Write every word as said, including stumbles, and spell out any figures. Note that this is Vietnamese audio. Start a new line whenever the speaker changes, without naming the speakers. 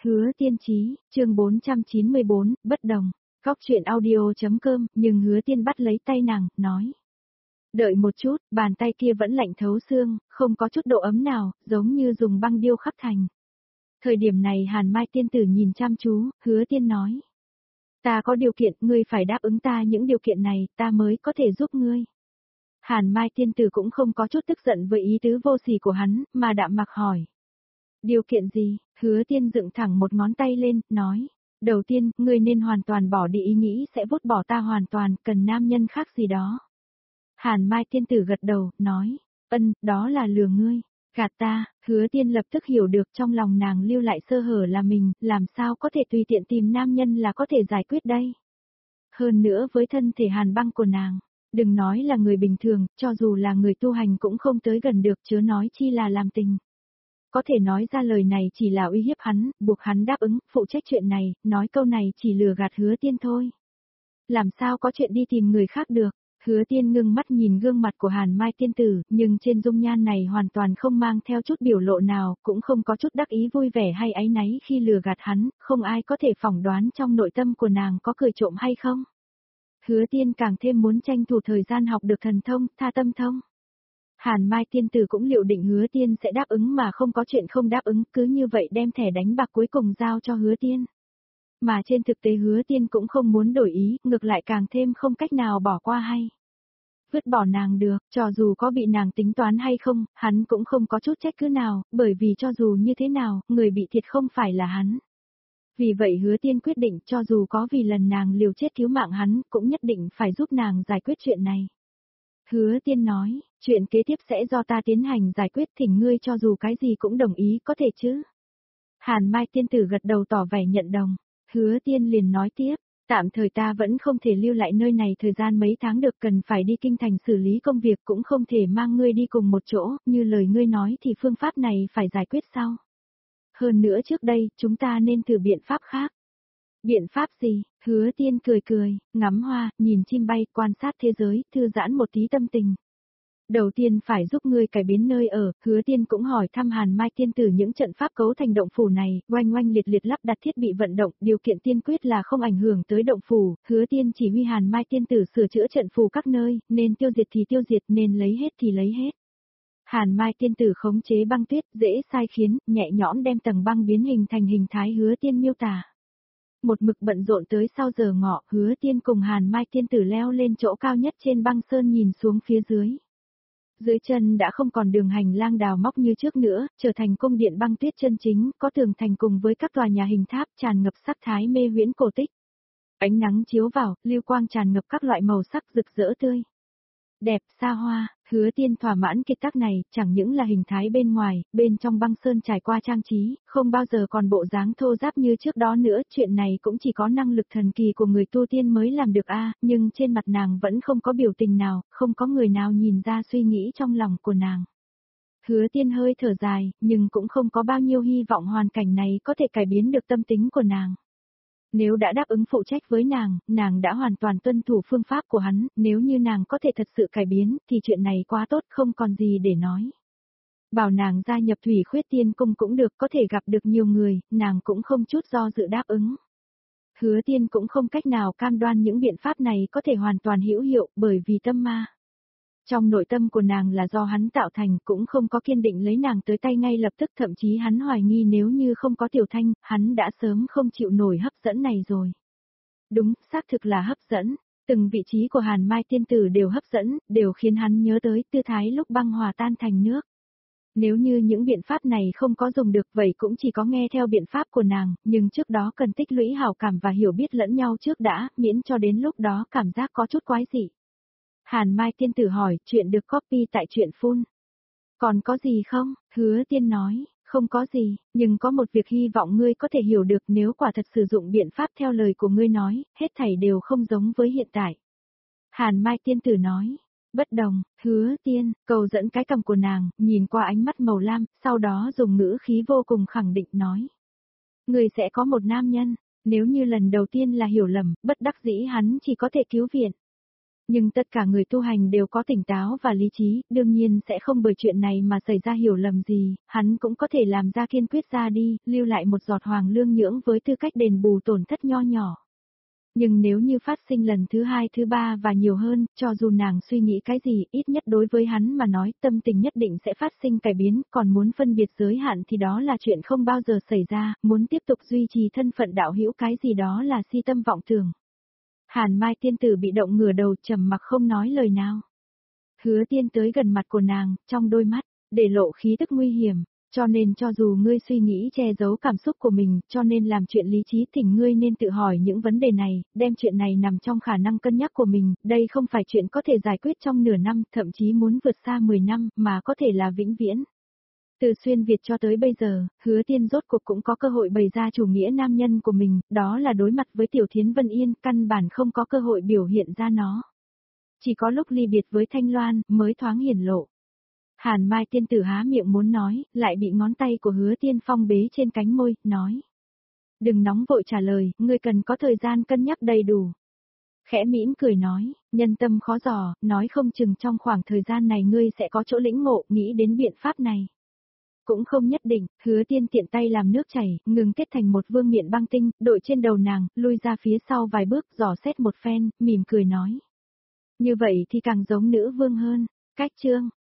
Hứa Tiên Chí, chương bốn trăm chín mươi bốn, bất đồng. Góc truyện audio.com, nhưng Hứa Tiên bắt lấy tay nàng, nói. Đợi một chút, bàn tay kia vẫn lạnh thấu xương, không có chút độ ấm nào, giống như dùng băng điêu khắc thành. Thời điểm này Hàn Mai tiên tử nhìn chăm chú, Hứa Tiên nói. Ta có điều kiện, ngươi phải đáp ứng ta những điều kiện này, ta mới có thể giúp ngươi. Hàn Mai tiên tử cũng không có chút tức giận với ý tứ vô sỉ của hắn, mà đạm mặc hỏi. Điều kiện gì? Hứa Tiên dựng thẳng một ngón tay lên, nói. Đầu tiên, ngươi nên hoàn toàn bỏ đi ý nghĩ sẽ vứt bỏ ta hoàn toàn, cần nam nhân khác gì đó. Hàn Mai tiên tử gật đầu, nói. Ân, đó là lừa ngươi. Gạt ta. Hứa Tiên lập tức hiểu được trong lòng nàng lưu lại sơ hở là mình, làm sao có thể tùy tiện tìm nam nhân là có thể giải quyết đây. Hơn nữa với thân thể hàn băng của nàng, đừng nói là người bình thường, cho dù là người tu hành cũng không tới gần được, chớ nói chi là làm tình. Có thể nói ra lời này chỉ là uy hiếp hắn, buộc hắn đáp ứng, phụ trách chuyện này, nói câu này chỉ lừa gạt Hứa Tiên thôi. Làm sao có chuyện đi tìm người khác được? Hứa Tiên ngưng mắt nhìn gương mặt của Hàn Mai tiên tử, nhưng trên dung nhan này hoàn toàn không mang theo chút biểu lộ nào, cũng không có chút đắc ý vui vẻ hay áy náy khi lừa gạt hắn, không ai có thể phỏng đoán trong nội tâm của nàng có cười trộm hay không. Hứa Tiên càng thêm muốn tranh thủ thời gian học được thần thông, tha tâm thông. Hàn Mai tiên tử cũng liệu định Hứa Tiên sẽ đáp ứng mà không có chuyện không đáp ứng, cứ như vậy đem thẻ đánh bạc cuối cùng giao cho Hứa Tiên. Mà trên thực tế Hứa Tiên cũng không muốn đổi ý, ngược lại càng thêm không cách nào bỏ qua hay. Vứt bỏ nàng được, cho dù có bị nàng tính toán hay không, hắn cũng không có chút trách cứ nào, bởi vì cho dù như thế nào, người bị thiệt không phải là hắn. Vì vậy Hứa Tiên quyết định cho dù có vì lần nàng liều chết cứu mạng hắn, cũng nhất định phải giúp nàng giải quyết chuyện này. Hứa Tiên nói, chuyện kế tiếp sẽ do ta tiến hành giải quyết, thỉnh ngươi cho dù cái gì cũng đồng ý có thể chứ. Hàn Mai tiên tử gật đầu tỏ vẻ nhận đồng. Hứa Tiên liền nói tiếp, tạm thời ta vẫn không thể lưu lại nơi này thời gian mấy tháng được, cần phải đi kinh thành xử lý công việc, cũng không thể mang ngươi đi cùng một chỗ, như lời ngươi nói thì phương pháp này phải giải quyết sau. Hơn nữa trước đây, chúng ta nên thử biện pháp khác. Biện pháp gì? Hứa Tiên cười cười, ngắm hoa, nhìn chim bay, quan sát thế giới, thư giãn một tí tâm tình. Đầu tiên phải giúp ngươi cải biến nơi ở, Hứa Tiên cũng hỏi thăm Hàn Mai tiên tử những trận pháp cấu thành động phủ này, oanh oanh liệt liệt lắp đặt thiết bị vận động, điều kiện tiên quyết là không ảnh hưởng tới động phủ, Hứa Tiên chỉ huy Hàn Mai tiên tử sửa chữa trận phù các nơi, nên tiêu diệt thì tiêu diệt, nên lấy hết thì lấy hết. Hàn Mai tiên tử khống chế băng tuyết, dễ sai khiến, nhẹ nhõm đem tầng băng biến hình thành hình thái Hứa Tiên miêu tả. Một mực bận rộn tới sau giờ ngọ, Hứa Tiên cùng Hàn Mai tiên tử leo lên chỗ cao nhất trên băng sơn nhìn xuống phía dưới. Dưới chân đã không còn đường hành lang đào móc như trước nữa, trở thành cung điện băng tuyết chân chính, có tường thành cùng với các tòa nhà hình tháp tràn ngập sắc thái mê huyễn cổ tích. Ánh nắng chiếu vào, lưu quang tràn ngập các loại màu sắc rực rỡ tươi. Đẹp, xa hoa, Hứa Tiên thỏa mãn kiệt tác này, chẳng những là hình thái bên ngoài, bên trong băng sơn trải qua trang trí, không bao giờ còn bộ dáng thô ráp như trước đó nữa, chuyện này cũng chỉ có năng lực thần kỳ của người tu tiên mới làm được a, nhưng trên mặt nàng vẫn không có biểu tình nào, không có người nào nhìn ra suy nghĩ trong lòng của nàng. Hứa Tiên hơi thở dài, nhưng cũng không có bao nhiêu hy vọng hoàn cảnh này có thể cải biến được tâm tính của nàng. Nếu đã đáp ứng phụ trách với nàng, nàng đã hoàn toàn tuân thủ phương pháp của hắn, nếu như nàng có thể thật sự cải biến, thì chuyện này quá tốt, không còn gì để nói. Bảo nàng gia nhập Thủy Khuyết Tiên Cung cũng được, có thể gặp được nhiều người, nàng cũng không chút do dự đáp ứng. Hứa Tiên cũng không cách nào cam đoan những biện pháp này có thể hoàn toàn hữu hiệu, bởi vì tâm ma. Trong nội tâm của nàng là do hắn tạo thành, cũng không có kiên định lấy nàng tới tay ngay lập tức, thậm chí hắn hoài nghi nếu như không có Tiểu Thanh, hắn đã sớm không chịu nổi hấp dẫn này rồi. Đúng, xác thực là hấp dẫn, từng vị trí của Hàn Mai tiên tử đều hấp dẫn, đều khiến hắn nhớ tới tư thái lúc băng hòa tan thành nước. Nếu như những biện pháp này không có dùng được vậy cũng chỉ có nghe theo biện pháp của nàng, nhưng trước đó cần tích lũy hảo cảm và hiểu biết lẫn nhau trước đã, miễn cho đến lúc đó cảm giác có chút quái dị. Hàn Mai tiên tử hỏi, chuyện được copy tại truyện phun. Còn có gì không? Hứa Tiên nói, không có gì, nhưng có một việc hy vọng ngươi có thể hiểu được, nếu quả thật sử dụng biện pháp theo lời của ngươi nói, hết thảy đều không giống với hiện tại. Hàn Mai tiên tử nói, bất đồng, Hứa Tiên, cầu dẫn cái cằm của nàng, nhìn qua ánh mắt màu lam, sau đó dùng ngữ khí vô cùng khẳng định nói. Ngươi sẽ có một nam nhân, nếu như lần đầu tiên là hiểu lầm, bất đắc dĩ hắn chỉ có thể cứu viện. Nhưng tất cả người tu hành đều có tỉnh táo và lý trí, đương nhiên sẽ không bởi chuyện này mà xảy ra hiểu lầm gì, hắn cũng có thể làm ra kiên quyết ra đi, lưu lại một giọt hoàng lương nhưỡng với tư cách đền bù tổn thất nho nhỏ. Nhưng nếu như phát sinh lần thứ hai thứ ba và nhiều hơn, cho dù nàng suy nghĩ cái gì, ít nhất đối với hắn mà nói, tâm tình nhất định sẽ phát sinh cải biến, còn muốn phân biệt giới hạn thì đó là chuyện không bao giờ xảy ra, muốn tiếp tục duy trì thân phận đạo hữu cái gì đó là si tâm vọng tưởng. Hàn Mai tiên tử bị động ngửa đầu trầm mặc không nói lời nào. Hứa Tiên tới gần mặt của nàng, trong đôi mắt, để lộ khí tức nguy hiểm. Cho nên cho dù ngươi suy nghĩ che giấu cảm xúc của mình, cho nên làm chuyện lý trí thỉnh ngươi nên tự hỏi những vấn đề này, đem chuyện này nằm trong khả năng cân nhắc của mình, đây không phải chuyện có thể giải quyết trong nửa năm, thậm chí muốn vượt xa mười năm, mà có thể là vĩnh viễn. Từ xuyên Việt cho tới bây giờ, Hứa Tiên rốt cuộc cũng có cơ hội bày ra chủ nghĩa nam nhân của mình, đó là đối mặt với Tiểu Thiến Vân Yên, căn bản không có cơ hội biểu hiện ra nó. Chỉ có lúc ly biệt với Thanh Loan, mới thoáng hiển lộ. Hàn Mai tiên tử há miệng muốn nói, lại bị ngón tay của Hứa Tiên phong bế trên cánh môi, nói. Đừng nóng vội trả lời, ngươi cần có thời gian cân nhắc đầy đủ. Khẽ mỉm cười nói, nhân tâm khó dò, nói không chừng trong khoảng thời gian này ngươi sẽ có chỗ lĩnh ngộ, nghĩ đến biện pháp này. Cũng không nhất định, Hứa Tiên tiện tay làm nước chảy, ngừng kết thành một vương miện băng tinh, đội trên đầu nàng, lui ra phía sau vài bước, dò xét một phen, mỉm cười nói. Như vậy thì càng giống nữ vương hơn, cách chương.